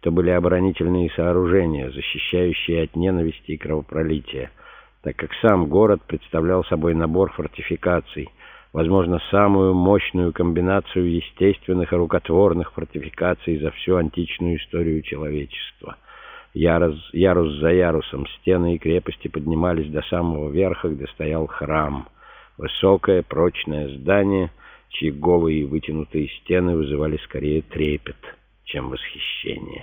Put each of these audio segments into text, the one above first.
то были оборонительные сооружения, защищающие от ненависти и кровопролития, так как сам город представлял собой набор фортификаций, возможно, самую мощную комбинацию естественных и рукотворных фортификаций за всю античную историю человечества. Ярус за ярусом стены и крепости поднимались до самого верха, где стоял храм. Высокое, прочное здание, чьи голые и вытянутые стены вызывали скорее трепет, чем восхищение.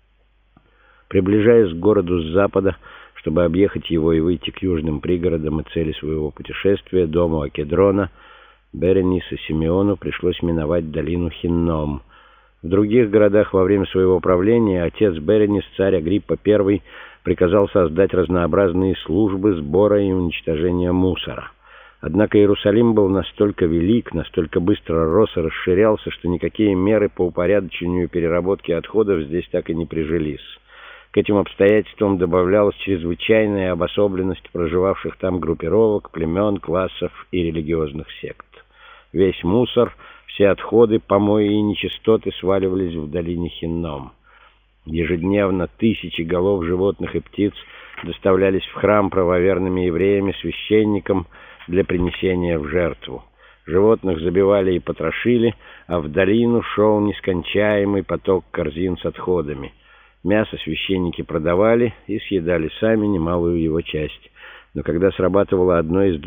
Приближаясь к городу с запада, чтобы объехать его и выйти к южным пригородам и цели своего путешествия, дому Акедрона, Беренис и Симеону пришлось миновать долину Хинном. В других городах во время своего правления отец Беренис, царь Агриппа I, приказал создать разнообразные службы сбора и уничтожения мусора. Однако Иерусалим был настолько велик, настолько быстро рос и расширялся, что никакие меры по упорядочению и переработке отходов здесь так и не прижились. К этим обстоятельствам добавлялась чрезвычайная обособленность проживавших там группировок, племен, классов и религиозных сект. Весь мусор, все отходы, помои и нечистоты сваливались в долине Хинном. Ежедневно тысячи голов животных и птиц доставлялись в храм правоверными евреями, священникам, для принесения в жертву. Животных забивали и потрошили, а в долину шел нескончаемый поток корзин с отходами. Мясо священники продавали и съедали сами немалую его часть. Но когда срабатывало одно из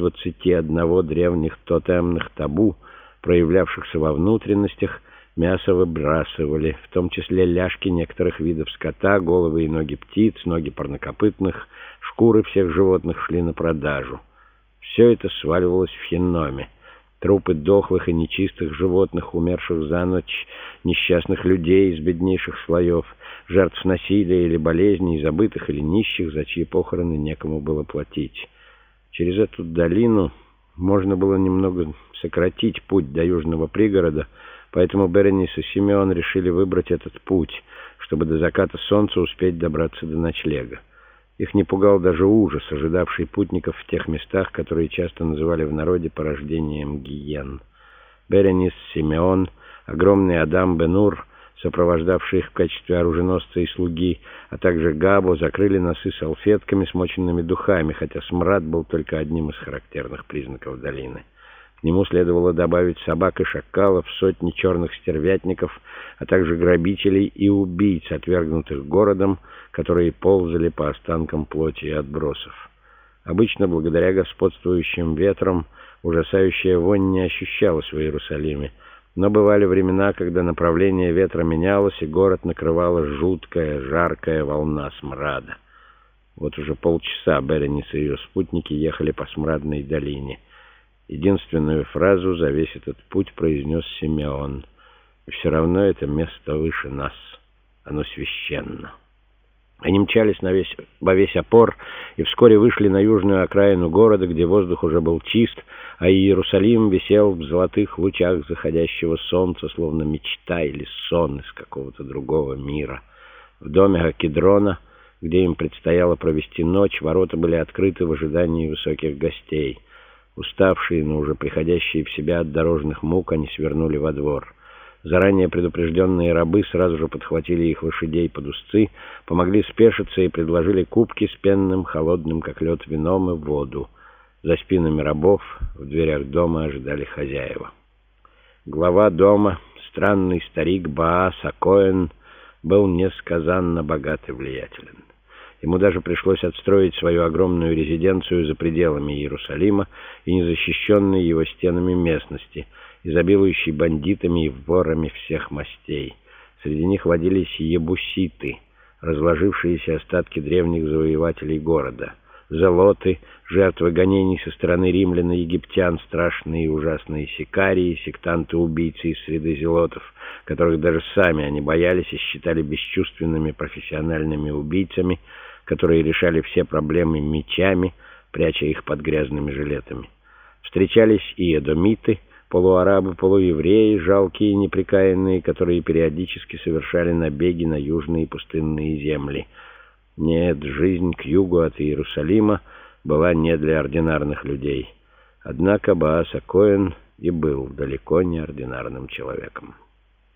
21 древних тотемных табу, проявлявшихся во внутренностях, мясо выбрасывали, в том числе ляжки некоторых видов скота, головы и ноги птиц, ноги парнокопытных, шкуры всех животных шли на продажу. Все это сваливалось в Хинноме. Трупы дохлых и нечистых животных, умерших за ночь, несчастных людей из беднейших слоев, жертв насилия или болезней, забытых или нищих, за чьи похороны некому было платить. Через эту долину можно было немного сократить путь до южного пригорода, поэтому Беренис и Симеон решили выбрать этот путь, чтобы до заката солнца успеть добраться до ночлега. Их не пугал даже ужас, ожидавший путников в тех местах, которые часто называли в народе порождением гиен. Беренис, Симеон, огромный Адам Бен-Ур, сопровождавший их в качестве оруженосца и слуги, а также Габо, закрыли носы салфетками, смоченными духами, хотя смрад был только одним из характерных признаков долины. К нему следовало добавить собак и шакалов, сотни черных стервятников, а также грабителей и убийц, отвергнутых городом, которые ползали по останкам плоти и отбросов. Обычно, благодаря господствующим ветрам, ужасающая вонь не ощущалась в Иерусалиме, но бывали времена, когда направление ветра менялось, и город накрывала жуткая, жаркая волна смрада. Вот уже полчаса Беренис и ее спутники ехали по смрадной долине. Единственную фразу за весь этот путь произнес Симеон. И все равно это место выше нас. Оно священно. Они мчались во весь опор и вскоре вышли на южную окраину города, где воздух уже был чист, а Иерусалим висел в золотых лучах заходящего солнца, словно мечта или сон из какого-то другого мира. В доме Акедрона, где им предстояло провести ночь, ворота были открыты в ожидании высоких гостей. Уставшие, но уже приходящие в себя от дорожных мук, они свернули во двор. Заранее предупрежденные рабы сразу же подхватили их лошадей под узцы, помогли спешиться и предложили кубки с пенным, холодным, как лед, вином и воду. За спинами рабов в дверях дома ожидали хозяева. Глава дома, странный старик Баас а-Коэн, был несказанно богат и влиятелен. Ему даже пришлось отстроить свою огромную резиденцию за пределами Иерусалима и незащищенной его стенами местности, изобилующей бандитами и ворами всех мастей. Среди них водились ебуситы, разложившиеся остатки древних завоевателей города, зелоты, жертвы гонений со стороны римлян и египтян, страшные и ужасные сикарии, сектанты-убийцы из среды зелотов, которых даже сами они боялись и считали бесчувственными профессиональными убийцами, которые решали все проблемы мечами, пряча их под грязными жилетами. Встречались и эдомиты, полуарабы, полуевреи, жалкие и неприкаянные, которые периодически совершали набеги на южные пустынные земли. Нет, жизнь к югу от Иерусалима была не для ординарных людей. Однако Баас а-Коэн и был далеко не ординарным человеком.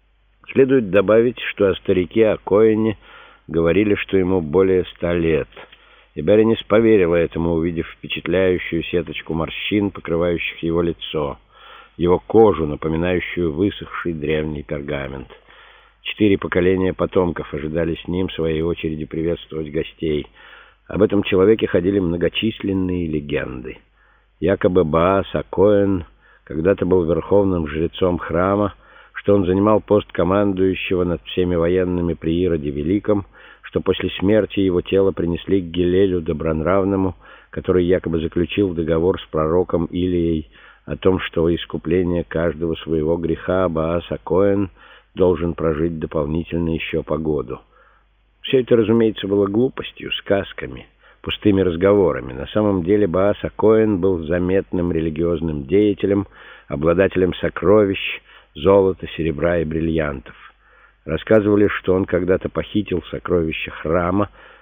Следует добавить, что о старике, о Коэне, говорили, что ему более 100 лет. И Беренис поверила этому, увидев впечатляющую сеточку морщин, покрывающих его лицо, его кожу, напоминающую высохший древний пергамент. 4 поколения потомков ожидали с ним в своей очереди приветствовать гостей. Об этом человеке ходили многочисленные легенды. Якобы Баас а-Коэн когда-то был верховным жрецом храма, что он занимал пост командующего над всеми военными при Ироде Великом, что после смерти его тело принесли к Гилелю Добронравному, который якобы заключил договор с пророком Илией о том, что во искупление каждого своего греха Баас а-Коэн должен прожить дополнительно еще по году. Все это, разумеется, было глупостью, сказками, пустыми разговорами. На самом деле Баас а-Коэн был заметным религиозным деятелем, обладателем сокровищ, золота, серебра и бриллиантов. Рассказывали, что он когда-то похитил сокровища храма,